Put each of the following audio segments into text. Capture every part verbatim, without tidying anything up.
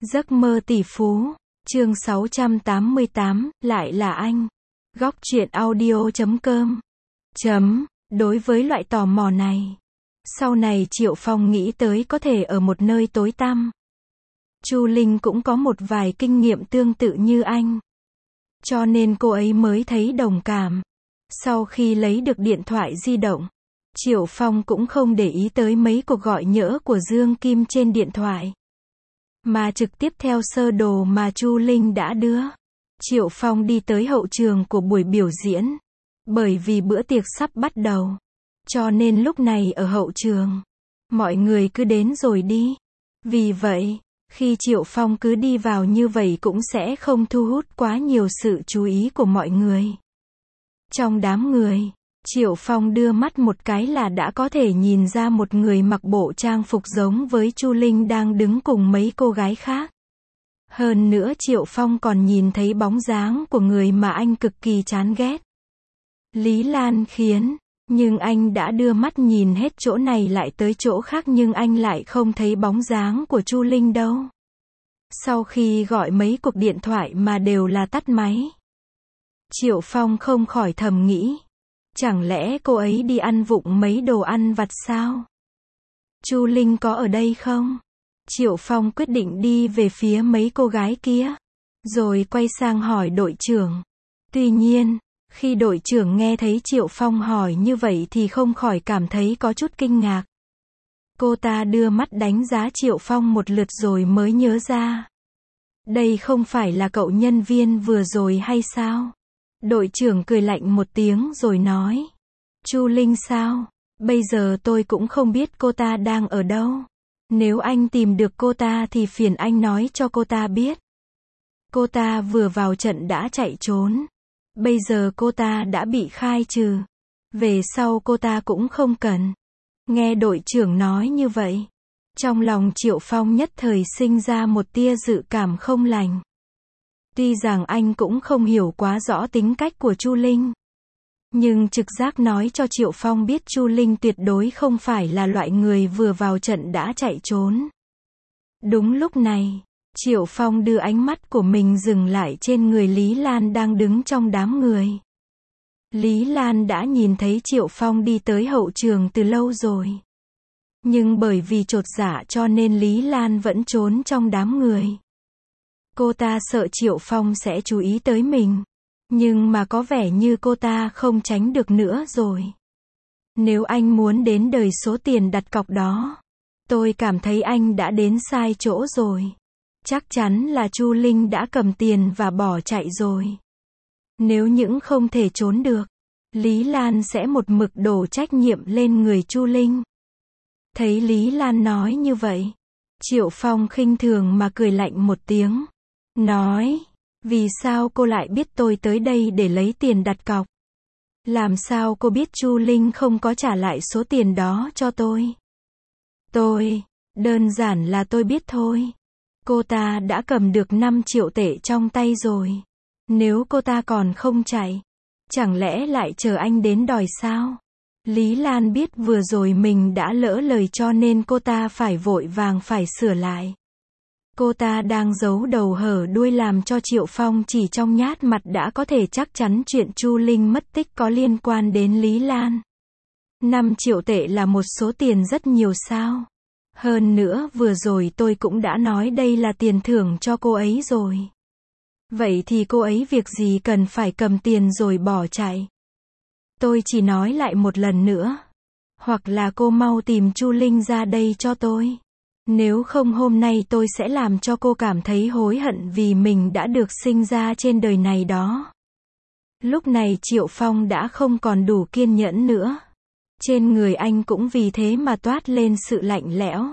Giấc mơ tỷ phú, chương sáu trăm tám mươi tám, lại là anh. Góc truyện audio chấm com. Chấm, đối với loại tò mò này, sau này Triệu Phong nghĩ tới có thể ở một nơi tối tăm. Chu Linh cũng có một vài kinh nghiệm tương tự như anh, cho nên cô ấy mới thấy đồng cảm. Sau khi lấy được điện thoại di động, Triệu Phong cũng không để ý tới mấy cuộc gọi nhỡ của Dương Kim trên điện thoại, mà trực tiếp theo sơ đồ mà Chu Linh đã đưa. Triệu Phong đi tới hậu trường của buổi biểu diễn. Bởi vì bữa tiệc sắp bắt đầu, cho nên lúc này ở hậu trường, mọi người cứ đến rồi đi. Vì vậy, khi Triệu Phong cứ đi vào như vậy cũng sẽ không thu hút quá nhiều sự chú ý của mọi người. Trong đám người, Triệu Phong đưa mắt một cái là đã có thể nhìn ra một người mặc bộ trang phục giống với Chu Linh đang đứng cùng mấy cô gái khác. Hơn nữa Triệu Phong còn nhìn thấy bóng dáng của người mà anh cực kỳ chán ghét, Lý Lan Khiến. Nhưng anh đã đưa mắt nhìn hết chỗ này lại tới chỗ khác nhưng anh lại không thấy bóng dáng của Chu Linh đâu. Sau khi gọi mấy cuộc điện thoại mà đều là tắt máy, Triệu Phong không khỏi thầm nghĩ, chẳng lẽ cô ấy đi ăn vụng mấy đồ ăn vặt sao? Chu Linh có ở đây không? Triệu Phong quyết định đi về phía mấy cô gái kia, rồi quay sang hỏi đội trưởng. Tuy nhiên, khi đội trưởng nghe thấy Triệu Phong hỏi như vậy thì không khỏi cảm thấy có chút kinh ngạc. Cô ta đưa mắt đánh giá Triệu Phong một lượt rồi mới nhớ ra. Đây không phải là cậu nhân viên vừa rồi hay sao? Đội trưởng cười lạnh một tiếng rồi nói. Chu Linh sao? Bây giờ tôi cũng không biết cô ta đang ở đâu. Nếu anh tìm được cô ta thì phiền anh nói cho cô ta biết. Cô ta vừa vào trận đã chạy trốn. Bây giờ cô ta đã bị khai trừ. Về sau cô ta cũng không cần. Nghe đội trưởng nói như vậy, trong lòng Triệu Phong nhất thời sinh ra một tia dự cảm không lành. Tuy rằng anh cũng không hiểu quá rõ tính cách của Chu Linh, nhưng trực giác nói cho Triệu Phong biết Chu Linh tuyệt đối không phải là loại người vừa vào trận đã chạy trốn. Đúng lúc này, Triệu Phong đưa ánh mắt của mình dừng lại trên người Lý Lan đang đứng trong đám người. Lý Lan đã nhìn thấy Triệu Phong đi tới hậu trường từ lâu rồi. Nhưng bởi vì chột dạ cho nên Lý Lan vẫn trốn trong đám người. Cô ta sợ Triệu Phong sẽ chú ý tới mình. Nhưng mà có vẻ như cô ta không tránh được nữa rồi. Nếu anh muốn đến đời số tiền đặt cọc đó, tôi cảm thấy anh đã đến sai chỗ rồi. Chắc chắn là Chu Linh đã cầm tiền và bỏ chạy rồi. Nếu những không thể trốn được, Lý Lan sẽ một mực đổ trách nhiệm lên người Chu Linh. Thấy Lý Lan nói như vậy, Triệu Phong khinh thường mà cười lạnh một tiếng. Nói, vì sao cô lại biết tôi tới đây để lấy tiền đặt cọc? Làm sao cô biết Chu Linh không có trả lại số tiền đó cho tôi? Tôi, đơn giản là tôi biết thôi. Cô ta đã cầm được năm triệu tệ trong tay rồi. Nếu cô ta còn không chạy, chẳng lẽ lại chờ anh đến đòi sao? Lý Lan biết vừa rồi mình đã lỡ lời cho nên cô ta phải vội vàng phải sửa lại. Cô ta đang giấu đầu hở đuôi làm cho Triệu Phong chỉ trong nhát mặt đã có thể chắc chắn chuyện Chu Linh mất tích có liên quan đến Lý Lan. năm triệu tệ là một số tiền rất nhiều sao? Hơn nữa vừa rồi tôi cũng đã nói đây là tiền thưởng cho cô ấy rồi. Vậy thì cô ấy việc gì cần phải cầm tiền rồi bỏ chạy? Tôi chỉ nói lại một lần nữa. Hoặc là cô mau tìm Chu Linh ra đây cho tôi. Nếu không hôm nay tôi sẽ làm cho cô cảm thấy hối hận vì mình đã được sinh ra trên đời này đó. Lúc này Triệu Phong đã không còn đủ kiên nhẫn nữa. Trên người anh cũng vì thế mà toát lên sự lạnh lẽo.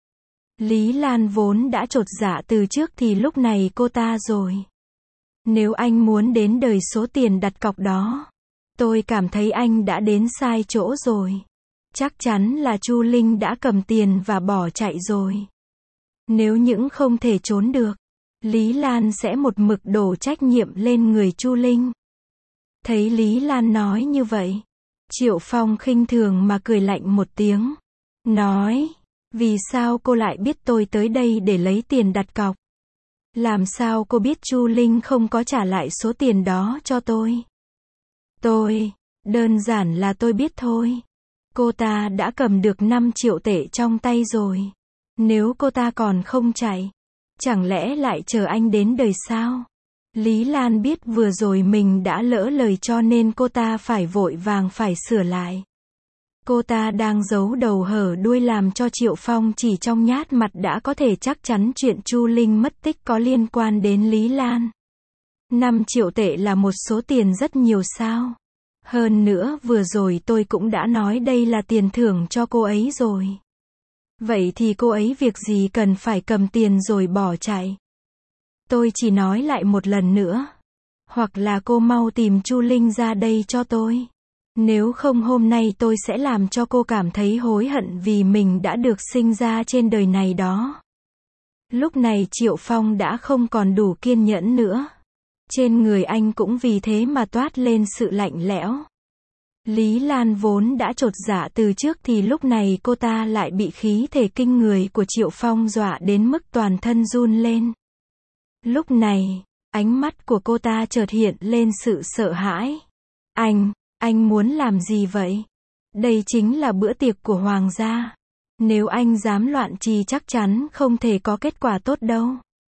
Lý Lan vốn đã chột dạ từ trước thì lúc này cô ta rồi. Nếu anh muốn đến đời số tiền đặt cọc đó, tôi cảm thấy anh đã đến sai chỗ rồi. Chắc chắn là Chu Linh đã cầm tiền và bỏ chạy rồi. Nếu những không thể trốn được, Lý Lan sẽ một mực đổ trách nhiệm lên người Chu Linh. Thấy Lý Lan nói như vậy, Triệu Phong khinh thường mà cười lạnh một tiếng. Nói, vì sao cô lại biết tôi tới đây để lấy tiền đặt cọc? Làm sao cô biết Chu Linh không có trả lại số tiền đó cho tôi? Tôi, đơn giản là tôi biết thôi. Cô ta đã cầm được năm triệu tệ trong tay rồi. Nếu cô ta còn không chạy, chẳng lẽ lại chờ anh đến đời sao? Lý Lan biết vừa rồi mình đã lỡ lời cho nên cô ta phải vội vàng phải sửa lại. Cô ta đang giấu đầu hở đuôi làm cho Triệu Phong chỉ trong nhát mặt đã có thể chắc chắn chuyện Chu Linh mất tích có liên quan đến Lý Lan. năm triệu tệ là một số tiền rất nhiều sao? Hơn nữa vừa rồi tôi cũng đã nói đây là tiền thưởng cho cô ấy rồi. Vậy thì cô ấy việc gì cần phải cầm tiền rồi bỏ chạy? Tôi chỉ nói lại một lần nữa. Hoặc là cô mau tìm Chu Linh ra đây cho tôi. Nếu không hôm nay tôi sẽ làm cho cô cảm thấy hối hận vì mình đã được sinh ra trên đời này đó. Lúc này Triệu Phong đã không còn đủ kiên nhẫn nữa. Trên người anh cũng vì thế mà toát lên sự lạnh lẽo. Lý Lan vốn đã chột dạ từ trước thì lúc này cô ta lại bị khí thể kinh người của Triệu Phong dọa đến mức toàn thân run lên. Lúc này, ánh mắt của cô ta chợt hiện lên sự sợ hãi. Anh, anh muốn làm gì vậy? Đây chính là bữa tiệc của hoàng gia. Nếu anh dám loạn trì chắc chắn không thể có kết quả tốt đâu.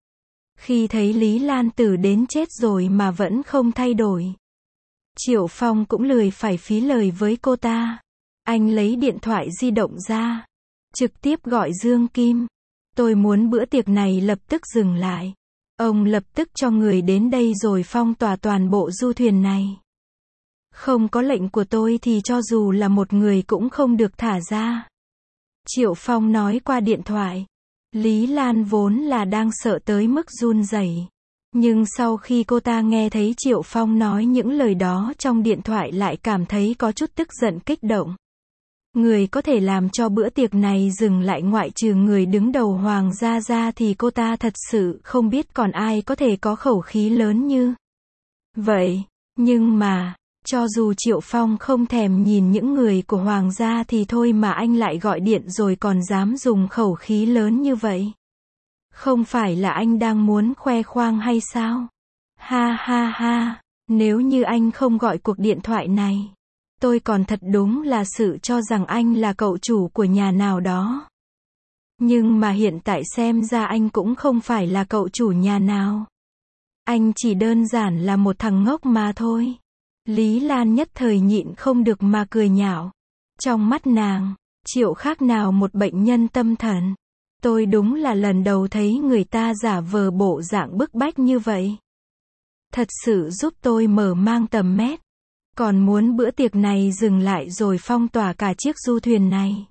Khi thấy Lý Lan Tử đến chết rồi mà vẫn không thay đổi, Triệu Phong cũng lười phải phí lời với cô ta. Anh lấy điện thoại di động ra, trực tiếp gọi Dương Kim. Tôi muốn bữa tiệc này lập tức dừng lại. Ông lập tức cho người đến đây rồi phong tỏa toàn bộ du thuyền này. Không có lệnh của tôi thì cho dù là một người cũng không được thả ra. Triệu Phong nói qua điện thoại. Lý Lan vốn là đang sợ tới mức run rẩy. Nhưng sau khi cô ta nghe thấy Triệu Phong nói những lời đó trong điện thoại lại cảm thấy có chút tức giận kích động. Người có thể làm cho bữa tiệc này dừng lại ngoại trừ người đứng đầu hoàng gia ra thì cô ta thật sự không biết còn ai có thể có khẩu khí lớn như vậy. Nhưng mà, cho dù Triệu Phong không thèm nhìn những người của hoàng gia thì thôi mà anh lại gọi điện rồi còn dám dùng khẩu khí lớn như vậy. Không phải là anh đang muốn khoe khoang hay sao? Ha ha ha, nếu như anh không gọi cuộc điện thoại này, tôi còn thật đúng là sự cho rằng anh là cậu chủ của nhà nào đó. Nhưng mà hiện tại xem ra anh cũng không phải là cậu chủ nhà nào. Anh chỉ đơn giản là một thằng ngốc mà thôi. Lý Lan nhất thời nhịn không được mà cười nhạo. Trong mắt nàng, Triệu khác nào một bệnh nhân tâm thần. Tôi đúng là lần đầu thấy người ta giả vờ bộ dạng bức bách như vậy. Thật sự giúp tôi mở mang tầm mắt. Còn muốn bữa tiệc này dừng lại rồi phong tỏa cả chiếc du thuyền này.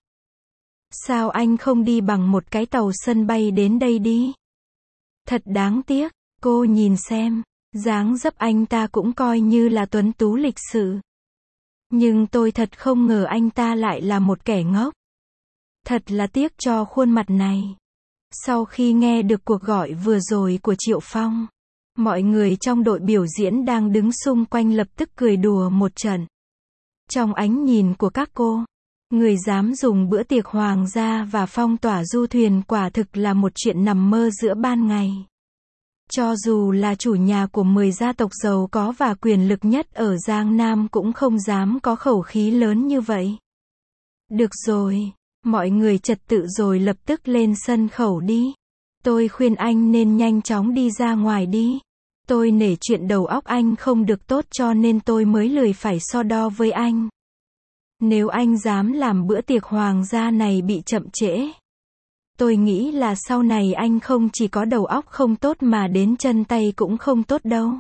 Sao anh không đi bằng một cái tàu sân bay đến đây đi? Thật đáng tiếc, cô nhìn xem, dáng dấp anh ta cũng coi như là tuấn tú lịch sự. Nhưng tôi thật không ngờ anh ta lại là một kẻ ngốc. Thật là tiếc cho khuôn mặt này. Sau khi nghe được cuộc gọi vừa rồi của Triệu Phong, mọi người trong đội biểu diễn đang đứng xung quanh lập tức cười đùa một trận. Trong ánh nhìn của các cô, người dám dùng bữa tiệc hoàng gia và phong tỏa du thuyền quả thực là một chuyện nằm mơ giữa ban ngày. Cho dù là chủ nhà của mười gia tộc giàu có và quyền lực nhất ở Giang Nam cũng không dám có khẩu khí lớn như vậy. Được rồi, mọi người trật tự rồi lập tức lên sân khấu đi. Tôi khuyên anh nên nhanh chóng đi ra ngoài đi. Tôi nể chuyện đầu óc anh không được tốt cho nên tôi mới lười phải so đo với anh. Nếu anh dám làm bữa tiệc hoàng gia này bị chậm trễ, tôi nghĩ là sau này anh không chỉ có đầu óc không tốt mà đến chân tay cũng không tốt đâu.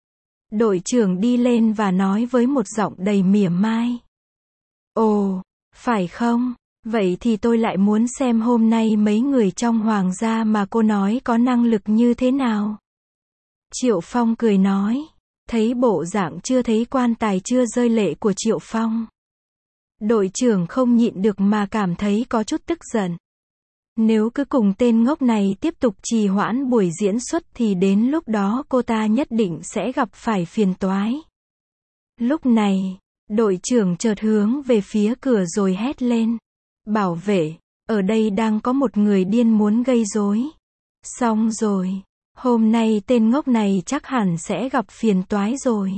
Đội trưởng đi lên và nói với một giọng đầy mỉa mai. Ồ, phải không? Vậy thì tôi lại muốn xem hôm nay mấy người trong hoàng gia mà cô nói có năng lực như thế nào. Triệu Phong cười nói. Thấy bộ dạng chưa thấy quan tài chưa rơi lệ của Triệu Phong, đội trưởng không nhịn được mà cảm thấy có chút tức giận. Nếu cứ cùng tên ngốc này tiếp tục trì hoãn buổi diễn xuất thì đến lúc đó cô ta nhất định sẽ gặp phải phiền toái. Lúc này, đội trưởng chợt hướng về phía cửa rồi hét lên. Bảo vệ, ở đây đang có một người điên muốn gây rối. Xong rồi, Hôm nay tên ngốc này chắc hẳn sẽ gặp phiền toái rồi.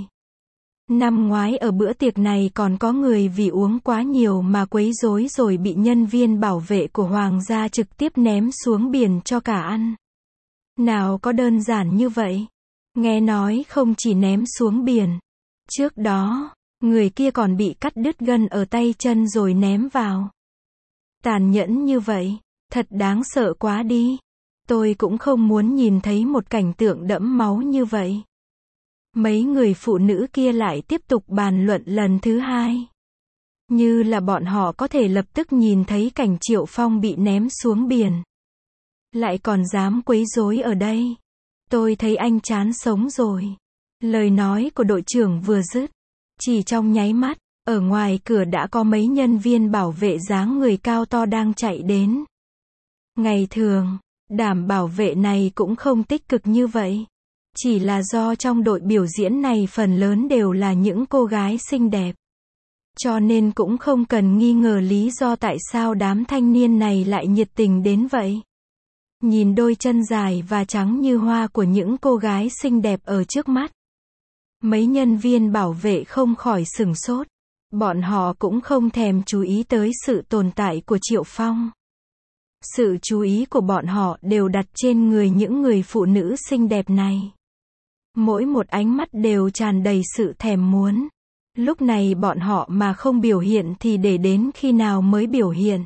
Năm ngoái ở bữa tiệc này còn có người vì uống quá nhiều mà quấy rối rồi bị nhân viên bảo vệ của Hoàng gia trực tiếp ném xuống biển cho cả ăn. Nào có đơn giản như vậy. Nghe nói không chỉ ném xuống biển. Trước đó, người kia còn bị cắt đứt gân ở tay chân rồi ném vào. Tàn nhẫn như vậy, thật đáng sợ quá đi. Tôi cũng không muốn nhìn thấy một cảnh tượng đẫm máu như vậy. Mấy người phụ nữ kia lại tiếp tục bàn luận lần thứ hai. Như là bọn họ có thể lập tức nhìn thấy cảnh Triệu Phong bị ném xuống biển. Lại còn dám quấy rối ở đây. Tôi thấy anh chán sống rồi. Lời nói của đội trưởng vừa dứt. Chỉ trong nháy mắt, ở ngoài cửa đã có mấy nhân viên bảo vệ dáng người cao to đang chạy đến. Ngày thường, đảm bảo vệ này cũng không tích cực như vậy. Chỉ là do trong đội biểu diễn này phần lớn đều là những cô gái xinh đẹp. Cho nên cũng không cần nghi ngờ lý do tại sao đám thanh niên này lại nhiệt tình đến vậy. Nhìn đôi chân dài và trắng như hoa của những cô gái xinh đẹp ở trước mắt. Mấy nhân viên bảo vệ không khỏi sửng sốt. Bọn họ cũng không thèm chú ý tới sự tồn tại của Triệu Phong. Sự chú ý của bọn họ đều đặt trên người những người phụ nữ xinh đẹp này. Mỗi một ánh mắt đều tràn đầy sự thèm muốn. Lúc này bọn họ mà không biểu hiện thì để đến khi nào mới biểu hiện.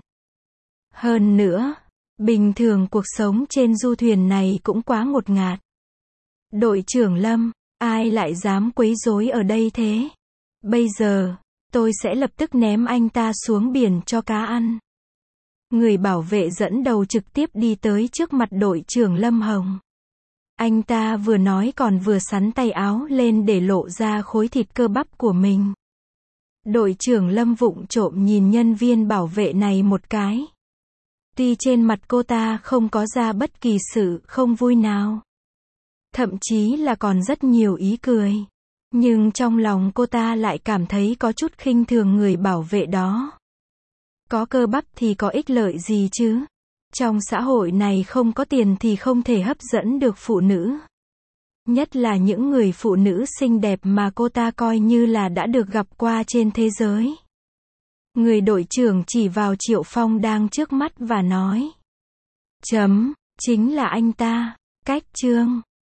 Hơn nữa, bình thường cuộc sống trên du thuyền này cũng quá ngột ngạt. Đội trưởng Lâm, ai lại dám quấy rối ở đây thế? Bây giờ, tôi sẽ lập tức ném anh ta xuống biển cho cá ăn. Người bảo vệ dẫn đầu trực tiếp đi tới trước mặt đội trưởng Lâm Hồng. Anh ta vừa nói còn vừa xắn tay áo lên để lộ ra khối thịt cơ bắp của mình. Đội trưởng Lâm vụng trộm nhìn nhân viên bảo vệ này một cái. Tuy trên mặt cô ta không có ra bất kỳ sự không vui nào. Thậm chí là còn rất nhiều ý cười. Nhưng trong lòng cô ta lại cảm thấy có chút khinh thường người bảo vệ đó. Có cơ bắp thì có ích lợi gì chứ? Trong xã hội này không có tiền thì không thể hấp dẫn được phụ nữ. Nhất là những người phụ nữ xinh đẹp mà cô ta coi như là đã được gặp qua trên thế giới. Người đội trưởng chỉ vào Triệu Phong đang trước mắt và nói. Chấm, chính là anh ta. Cách chương.